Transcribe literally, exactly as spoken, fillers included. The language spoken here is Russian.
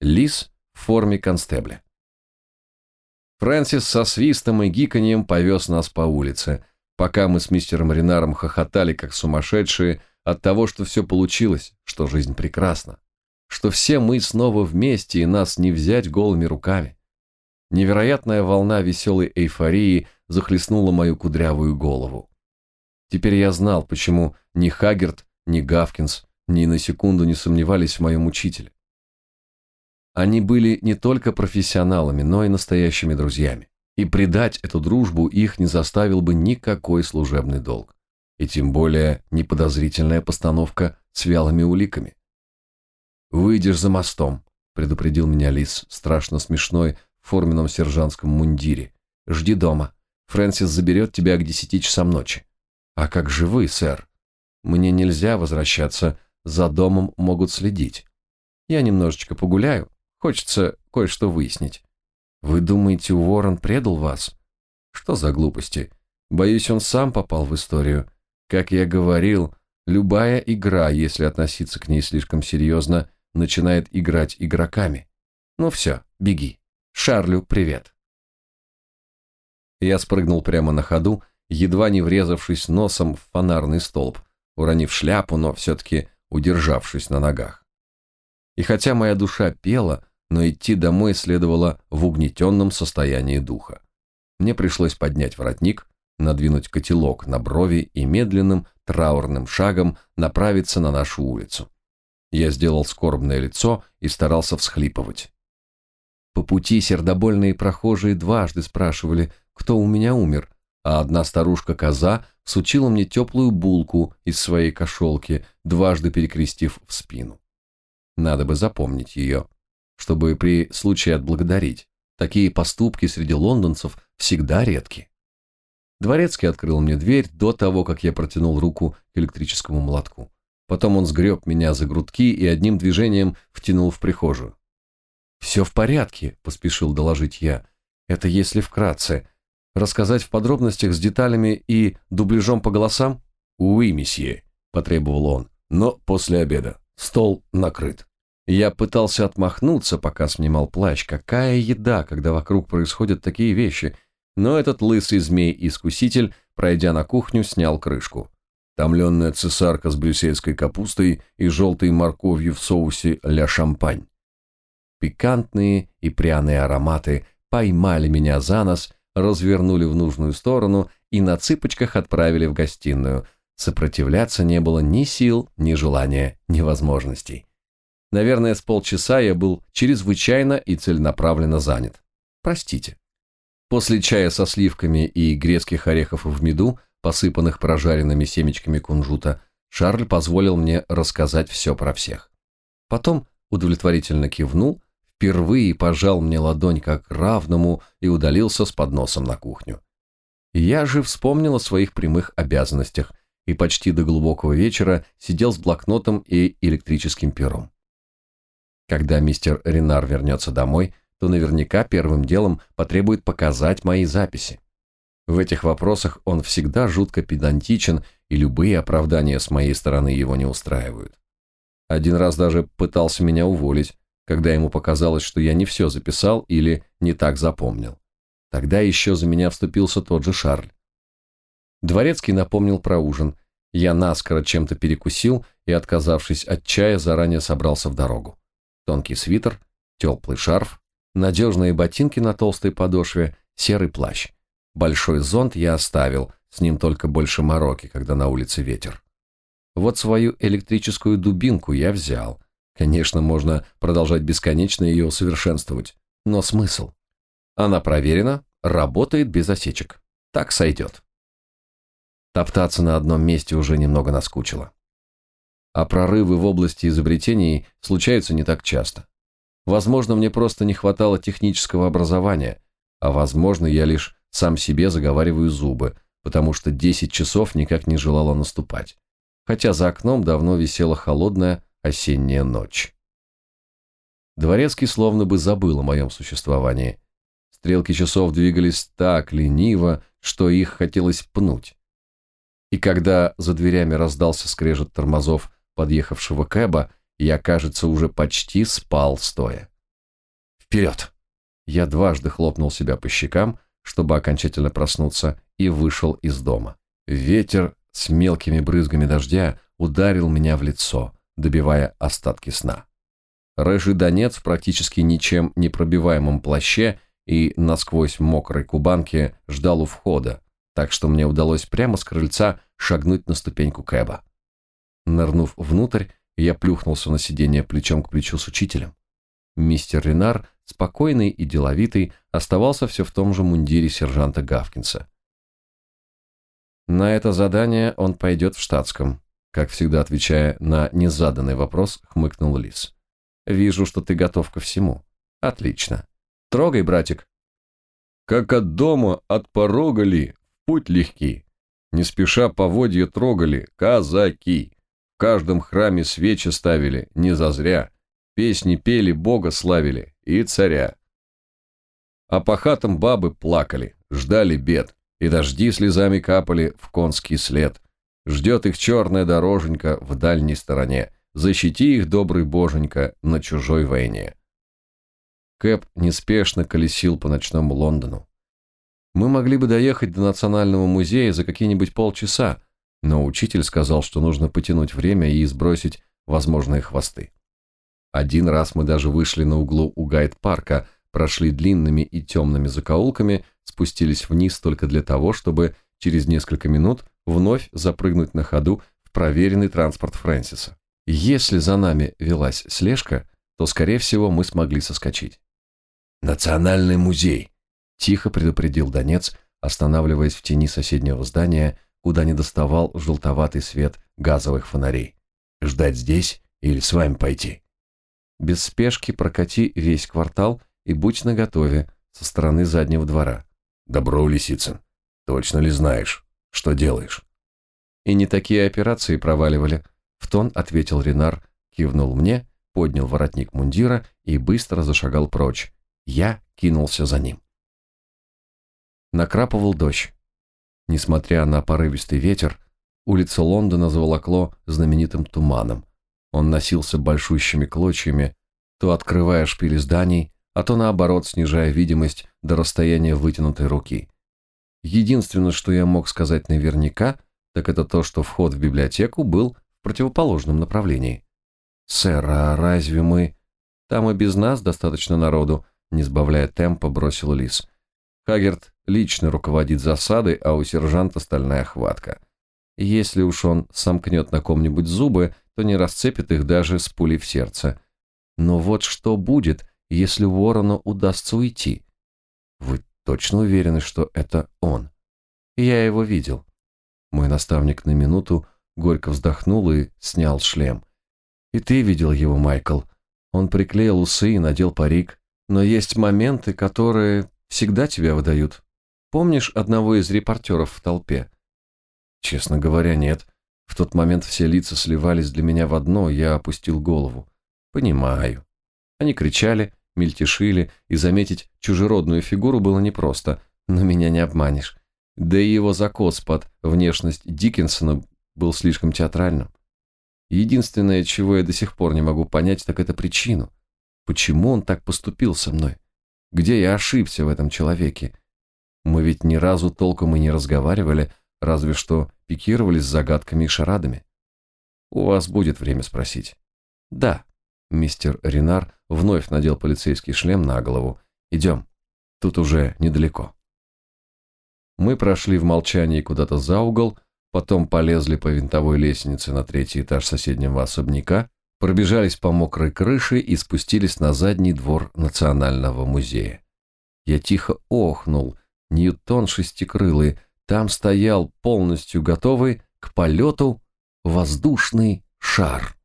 Лис в форме констебля. Фрэнсис со свистом и гиканьем повез нас по улице, пока мы с мистером Ренаром хохотали, как сумасшедшие, от того, что все получилось, что жизнь прекрасна, что все мы снова вместе и нас не взять голыми руками. Невероятная волна веселой эйфории захлестнула мою кудрявую голову. Теперь я знал, почему ни Хаггерт, ни Гавкинс ни на секунду не сомневались в моем учителе. Они были не только профессионалами, но и настоящими друзьями, и предать эту дружбу их не заставил бы никакой служебный долг, и тем более неподозрительная постановка с вялыми уликами. «Выйдешь за мостом», — предупредил меня Лис, страшно смешной, в форменном сержантском мундире. «Жди дома. Фрэнсис заберет тебя к десяти часам ночи». «А как же вы, сэр?» «Мне нельзя возвращаться, за домом могут следить. Я немножечко погуляю, хочется кое-что выяснить». «Вы думаете, Уоррен предал вас?» «Что за глупости? Боюсь, он сам попал в историю. Как я говорил, любая игра, если относиться к ней слишком серьезно, начинает играть игроками. Ну все, беги. Шарлю привет». Я спрыгнул прямо на ходу, едва не врезавшись носом в фонарный столб, уронив шляпу, но все-таки удержавшись на ногах. И хотя моя душа пела, но идти домой следовало в угнетенном состоянии духа. Мне пришлось поднять воротник, надвинуть котелок на брови и медленным траурным шагом направиться на нашу улицу. Я сделал скорбное лицо и старался всхлипывать. По пути сердобольные прохожие дважды спрашивали, кто у меня умер, а одна старушка-коза сучила мне теплую булку из своей кошелки, дважды перекрестив в спину. Надо бы запомнить ее, чтобы при случае отблагодарить. Такие поступки среди лондонцев всегда редки. Дворецкий открыл мне дверь до того, как я протянул руку к электрическому молотку. Потом он сгреб меня за грудки и одним движением втянул в прихожую. «Все в порядке», — поспешил доложить я. «Это если вкратце. Рассказать в подробностях с деталями и дубляжом по голосам?» «Уи, месье», — потребовал он, — «но после обеда. Стол накрыт». Я пытался отмахнуться, пока снимал плащ. Какая еда, когда вокруг происходят такие вещи. Но этот лысый змей-искуситель, пройдя на кухню, снял крышку. Томленная цесарка с брюссельской капустой и желтой морковью в соусе ля шампань. Пикантные и пряные ароматы поймали меня за нос, развернули в нужную сторону и на цыпочках отправили в гостиную. Сопротивляться не было ни сил, ни желания, ни возможностей. Наверное, с полчаса я был чрезвычайно и целенаправленно занят. Простите. После чая со сливками и грецких орехов в меду, посыпанных прожаренными семечками кунжута, Шарль позволил мне рассказать все про всех. Потом удовлетворительно кивнул, впервые пожал мне ладонь как равному и удалился с подносом на кухню. Я же вспомнил о своих прямых обязанностях и почти до глубокого вечера сидел с блокнотом и электрическим пером. Когда мистер Ренар вернется домой, то наверняка первым делом потребует показать мои записи. В этих вопросах он всегда жутко педантичен, и любые оправдания с моей стороны его не устраивают. Один раз даже пытался меня уволить, когда ему показалось, что я не все записал или не так запомнил. Тогда еще за меня вступился тот же Шарль. Дворецкий напомнил про ужин. Я наскоро чем-то перекусил и, отказавшись от чая, заранее собрался в дорогу. Тонкий свитер, теплый шарф, надежные ботинки на толстой подошве, серый плащ. Большой зонт я оставил, с ним только больше мороки, когда на улице ветер. Вот свою электрическую дубинку я взял. Конечно, можно продолжать бесконечно ее усовершенствовать, но смысл? Она проверена, работает без осечек. Так сойдет. Топтаться на одном месте уже немного наскучило. А прорывы в области изобретений случаются не так часто. Возможно, мне просто не хватало технического образования, а возможно, я лишь сам себе заговариваю зубы, потому что десять часов никак не желало наступать, хотя за окном давно висела холодная осенняя ночь. Дворецкий словно бы забыл о моем существовании. Стрелки часов двигались так лениво, что их хотелось пнуть. И когда за дверями раздался скрежет тормозов подъехавшего кэба, я, кажется, уже почти спал стоя. Вперед!» Я дважды хлопнул себя по щекам, чтобы окончательно проснуться, и вышел из дома. Ветер с мелкими брызгами дождя ударил меня в лицо, добивая остатки сна. Рыжий Донец в практически ничем не пробиваемом плаще и насквозь мокрой кубанке ждал у входа, так что мне удалось прямо с крыльца шагнуть на ступеньку кэба. Нырнув внутрь, я плюхнулся на сиденье плечом к плечу с учителем. Мистер Ренар, спокойный и деловитый, оставался все в том же мундире сержанта Гавкинса. На это задание он пойдет в штатском, как всегда отвечая на незаданный вопрос, хмыкнул Лис. Вижу, что ты готов ко всему. Отлично. Трогай, братик. Как от дома, от порога ли, в путь легкий. Не спеша поводья трогали, казаки. В каждом храме свечи ставили, не зазря. Песни пели, Бога славили и царя. А по хатам бабы плакали, ждали бед, и дожди слезами капали в конский след. Ждет их черная дороженька в дальней стороне. Защити их, добрый боженька, на чужой войне. Кэб неспешно колесил по ночному Лондону. Мы могли бы доехать до Национального музея за какие-нибудь полчаса, но учитель сказал, что нужно потянуть время и сбросить возможные хвосты. Один раз мы даже вышли на углу у Гайд-парка, прошли длинными и темными закоулками, спустились вниз только для того, чтобы через несколько минут вновь запрыгнуть на ходу в проверенный транспорт Фрэнсиса. Если за нами велась слежка, то, скорее всего, мы смогли соскочить. «Национальный музей», – тихо предупредил Донец, останавливаясь в тени соседнего здания, куда не доставал желтоватый свет газовых фонарей. «Ждать здесь или с вами пойти?» «Без спешки прокати весь квартал и будь наготове со стороны заднего двора». «Добро, Лисицын. Точно ли знаешь, что делаешь?» «И не такие операции проваливали», – в тон ответил Ренар, кивнул мне, поднял воротник мундира и быстро зашагал прочь. Я кинулся за ним. Накрапывал дождь. Несмотря на порывистый ветер, улица Лондона заволокло знаменитым туманом. Он носился большущими клочьями, то открывая шпили зданий, а то наоборот снижая видимость до расстояния вытянутой руки. Единственное, что я мог сказать наверняка, так это то, что вход в библиотеку был в противоположном направлении. «Сэр, а разве мы...» «Там и без нас достаточно народу», — не сбавляя темпа, бросил Лис. «Хаггерт лично руководит засадой, а у сержанта стальная хватка. Если уж он сомкнет на ком-нибудь зубы, то не расцепит их даже с пулей в сердце. Но вот что будет, если Уоррену удастся уйти? Вы точно уверены, что это он? Я его видел». Мой наставник на минуту горько вздохнул и снял шлем. «И ты видел его, Майкл. Он приклеил усы и надел парик. Но есть моменты, которые всегда тебя выдают. Помнишь одного из репортеров в толпе?» «Честно говоря, нет. В тот момент все лица сливались для меня в одно, я опустил голову. Понимаю». Они кричали, мельтешили, и заметить чужеродную фигуру было непросто, но меня не обманешь. Да и его закос под внешность Диккенсона был слишком театральным. Единственное, чего я до сих пор не могу понять, так это причину. Почему он так поступил со мной? Где я ошибся в этом человеке? Мы ведь ни разу толком и не разговаривали, разве что пикировались с загадками и шарадами. У вас будет время спросить. Да, мистер Ренар вновь надел полицейский шлем на голову. Идем, тут уже недалеко. Мы прошли в молчании куда-то за угол, потом полезли по винтовой лестнице на третий этаж соседнего особняка, пробежались по мокрой крыше и спустились на задний двор Национального музея. Я тихо охнул. Ньютон шестикрылый, там стоял полностью готовый к полету воздушный шар.